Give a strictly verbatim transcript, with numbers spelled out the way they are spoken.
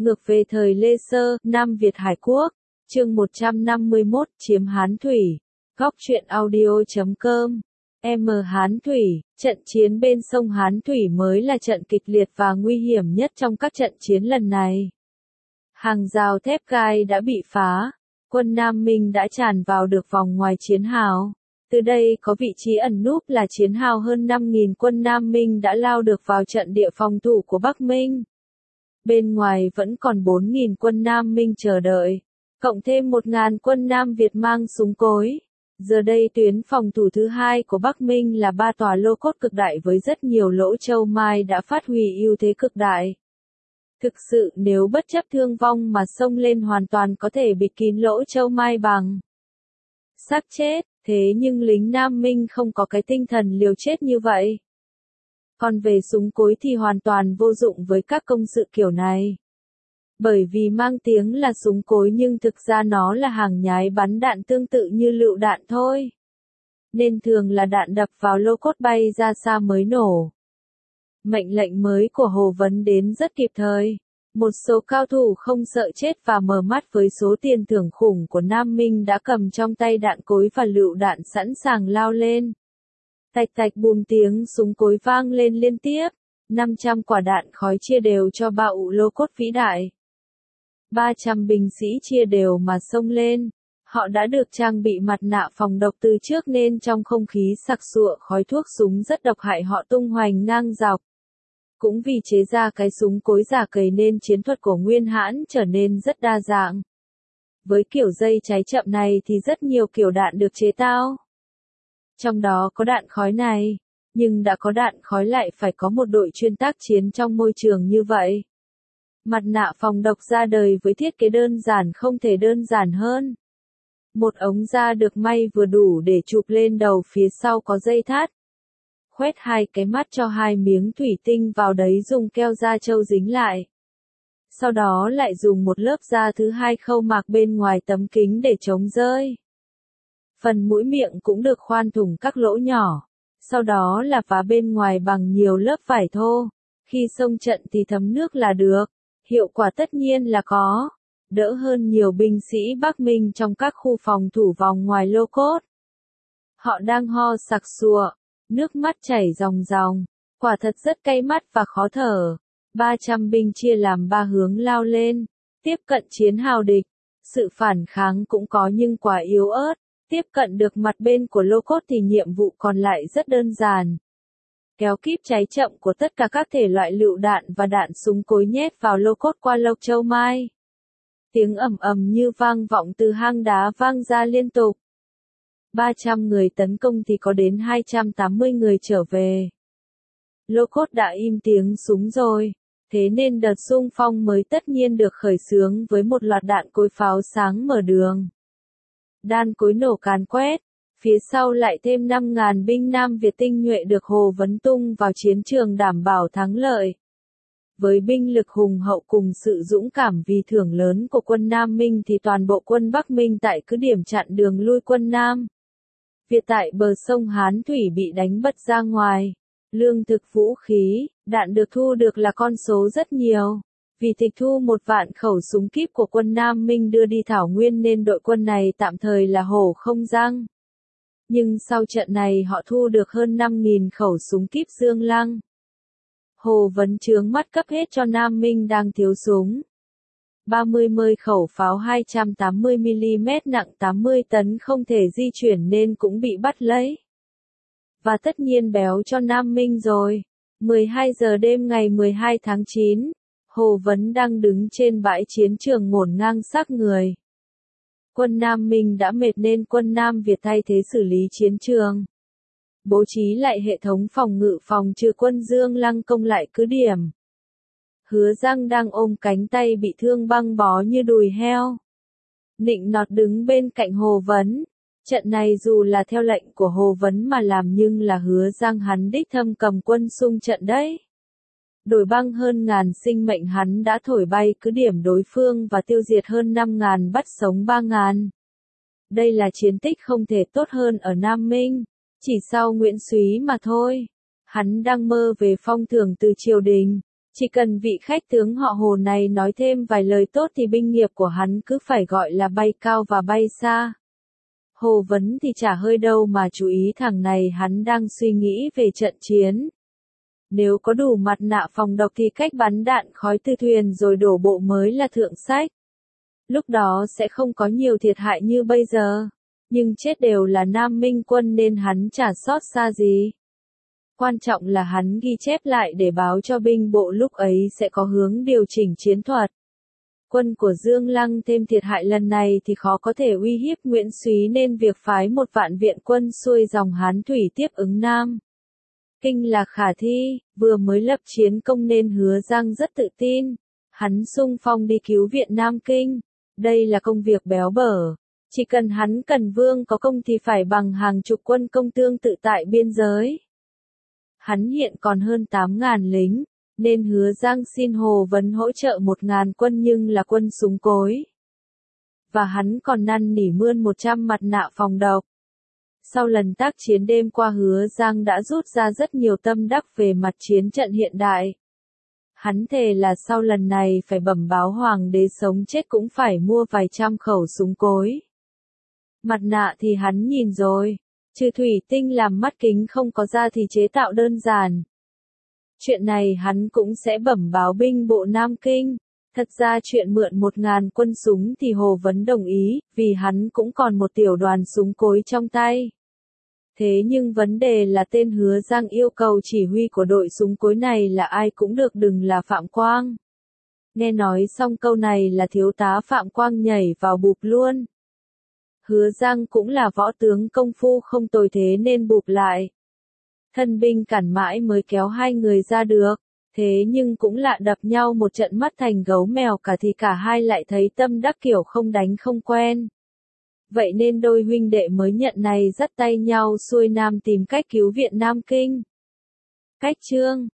Ngược về thời Lê Sơ, Nam Việt Hải Quốc, chương một trăm năm mươi mốt, chiếm Hán Thủy. Góc truyện audio chấm com. M Hán Thủy, trận chiến bên sông Hán Thủy mới là trận kịch liệt và nguy hiểm nhất trong các trận chiến lần này. Hàng rào thép gai đã bị phá, quân Nam Minh đã tràn vào được vòng ngoài chiến hào. Từ đây có vị trí ẩn núp là chiến hào hơn năm nghìn quân Nam Minh đã lao được vào trận địa phòng thủ của Bắc Minh. Bên ngoài vẫn còn bốn nghìn quân Nam Minh chờ đợi, cộng thêm một nghìn quân Nam Việt mang súng cối. Giờ đây tuyến phòng thủ thứ hai của Bắc Minh là ba tòa lô cốt cực đại với rất nhiều lỗ châu mai đã phát huy ưu thế cực đại. Thực sự nếu bất chấp thương vong mà xông lên hoàn toàn có thể bịt kín lỗ châu mai bằng xác chết, thế nhưng lính Nam Minh không có cái tinh thần liều chết như vậy. Còn về súng cối thì hoàn toàn vô dụng với các công sự kiểu này. Bởi vì mang tiếng là súng cối nhưng thực ra nó là hàng nhái bắn đạn tương tự như lựu đạn thôi. Nên thường là đạn đập vào lô cốt bay ra xa mới nổ. Mệnh lệnh mới của Hồ Vấn đến rất kịp thời. Một số cao thủ không sợ chết và mở mắt với số tiền thưởng khủng của Nam Minh đã cầm trong tay đạn cối và lựu đạn sẵn sàng lao lên. Tạch tạch bùm tiếng súng cối vang lên liên tiếp, năm trăm quả đạn khói chia đều cho ba ụ lô cốt vĩ đại. ba trăm binh sĩ chia đều mà xông lên. Họ đã được trang bị mặt nạ phòng độc từ trước nên trong không khí sặc sụa khói thuốc súng rất độc hại họ tung hoành ngang dọc. Cũng vì chế ra cái súng cối giả cầy nên chiến thuật của Nguyên Hãn trở nên rất đa dạng. Với kiểu dây cháy chậm này thì rất nhiều kiểu đạn được chế tạo. Trong đó có đạn khói này, nhưng đã có đạn khói lại phải có một đội chuyên tác chiến trong môi trường như vậy. Mặt nạ phòng độc ra đời với thiết kế đơn giản không thể đơn giản hơn. Một ống da được may vừa đủ để chụp lên đầu, phía sau có dây thắt. Khoét hai cái mắt cho hai miếng thủy tinh vào đấy dùng keo da trâu dính lại. Sau đó lại dùng một lớp da thứ hai khâu mạc bên ngoài tấm kính để chống rơi. Phần mũi miệng cũng được khoan thủng các lỗ nhỏ. Sau đó là vá bên ngoài bằng nhiều lớp vải thô. Khi xông trận thì thấm nước là được. Hiệu quả tất nhiên là có. Đỡ hơn nhiều binh sĩ Bắc Minh trong các khu phòng thủ vòng ngoài lô cốt. Họ đang ho sặc sụa. Nước mắt chảy ròng ròng. Quả thật rất cay mắt và khó thở. ba trăm binh chia làm ba hướng lao lên. Tiếp cận chiến hào địch. Sự phản kháng cũng có nhưng quá yếu ớt. Tiếp cận được mặt bên của lô cốt thì nhiệm vụ còn lại rất đơn giản. Kéo kíp cháy chậm của tất cả các thể loại lựu đạn và đạn súng cối nhét vào lô cốt qua lộc châu mai. Tiếng ầm ầm như vang vọng từ hang đá vang ra liên tục. ba trăm người tấn công thì có đến hai trăm tám mươi người trở về. Lô cốt đã im tiếng súng rồi, thế nên đợt xung phong mới tất nhiên được khởi xướng với một loạt đạn cối pháo sáng mở đường. Đan cối nổ càn quét, phía sau lại thêm năm nghìn binh Nam Việt tinh nhuệ được Hồ Vấn tung vào chiến trường đảm bảo thắng lợi. Với binh lực hùng hậu cùng sự dũng cảm vì thưởng lớn của quân Nam Minh thì toàn bộ quân Bắc Minh tại cứ điểm chặn đường lui quân Nam Việt tại bờ sông Hán Thủy bị đánh bật ra ngoài. Lương thực, vũ khí, đạn được thu được là con số rất nhiều. Vì tịch thu một vạn khẩu súng kíp của quân Nam Minh đưa đi Thảo Nguyên nên đội quân này tạm thời là hổ không răng. Nhưng sau trận này họ thu được hơn năm nghìn khẩu súng kíp Dương Lăng. Hồ Vấn chướng mắt cấp hết cho Nam Minh đang thiếu súng. ba mươi mơi khẩu pháo hai trăm tám mươi mi li mét nặng tám mươi tấn không thể di chuyển nên cũng bị bắt lấy. Và tất nhiên béo cho Nam Minh rồi. mười hai giờ đêm ngày mười hai tháng chín. Hồ Vấn đang đứng trên bãi chiến trường ngổn ngang xác người. Quân Nam Minh đã mệt nên quân Nam Việt thay thế xử lý chiến trường. Bố trí lại hệ thống phòng ngự phòng trừ quân Dương Lăng công lại cứ điểm. Hứa Giang đang ôm cánh tay bị thương băng bó như đùi heo. Nịnh nọt đứng bên cạnh Hồ Vấn. Trận này dù là theo lệnh của Hồ Vấn mà làm nhưng là Hứa Giang hắn đích thâm cầm quân xung trận đấy. Đổi băng hơn ngàn sinh mệnh hắn đã thổi bay cứ điểm đối phương và tiêu diệt hơn năm ngàn bắt sống ba ngàn. Đây là chiến tích không thể tốt hơn ở Nam Minh, chỉ sau Nguyễn Súy mà thôi. Hắn đang mơ về phong thưởng từ triều đình, Chỉ cần vị khách tướng họ Hồ này nói thêm vài lời tốt thì binh nghiệp của hắn cứ phải gọi là bay cao và bay xa. Hồ Vấn thì chả hơi đâu mà chú ý thằng này hắn đang suy nghĩ về trận chiến. Nếu có đủ mặt nạ phòng độc thì cách bắn đạn khói từ thuyền rồi đổ bộ mới là thượng sách. Lúc đó sẽ không có nhiều thiệt hại như bây giờ. Nhưng chết đều là Nam Minh quân nên hắn chả xót xa gì. Quan trọng là hắn ghi chép lại để báo cho binh bộ lúc ấy sẽ có hướng điều chỉnh chiến thuật. Quân của Dương Lăng thêm thiệt hại lần này thì khó có thể uy hiếp Nguyễn Súy nên việc phái một vạn viện quân xuôi dòng Hán Thủy tiếp ứng Nam Kinh là khả thi, vừa mới lập chiến công nên Hứa Giang rất tự tin. Hắn xung phong đi cứu viện Nam Kinh. Đây là công việc béo bở. Chỉ cần hắn Cần Vương có công thì phải bằng hàng chục quân công tương tự tại biên giới. Hắn hiện còn hơn tám ngàn lính, nên Hứa Giang xin Hồ Vấn hỗ trợ một ngàn quân nhưng là quân súng cối. Và hắn còn năn nỉ mươn một trăm mặt nạ phòng độc. Sau lần tác chiến đêm qua Hứa Giang đã rút ra rất nhiều tâm đắc về mặt chiến trận hiện đại. Hắn thề là sau lần này phải bẩm báo hoàng đế sống chết cũng phải mua vài trăm khẩu súng cối. Mặt nạ thì hắn nhìn rồi, trừ thủy tinh làm mắt kính không có ra thì chế tạo đơn giản. Chuyện này hắn cũng sẽ bẩm báo binh bộ Nam Kinh. Thật ra chuyện mượn một ngàn quân súng thì Hồ Vấn đồng ý, vì hắn cũng còn một tiểu đoàn súng cối trong tay. Thế nhưng vấn đề là tên Hứa Giang yêu cầu chỉ huy của đội súng cối này là ai cũng được đừng là Phạm Quang. Nghe nói xong câu này là thiếu tá Phạm Quang nhảy vào bụp luôn. Hứa Giang cũng là võ tướng công phu không tồi thế nên bụp lại. Thân binh cản mãi mới kéo hai người ra được. Thế nhưng cũng lạ đập nhau một trận mắt thành gấu mèo cả thì cả hai lại thấy tâm đắc kiểu không đánh không quen. Vậy nên đôi huynh đệ mới nhận này dắt tay nhau xuôi Nam tìm cách cứu viện Nam Kinh. Cách chương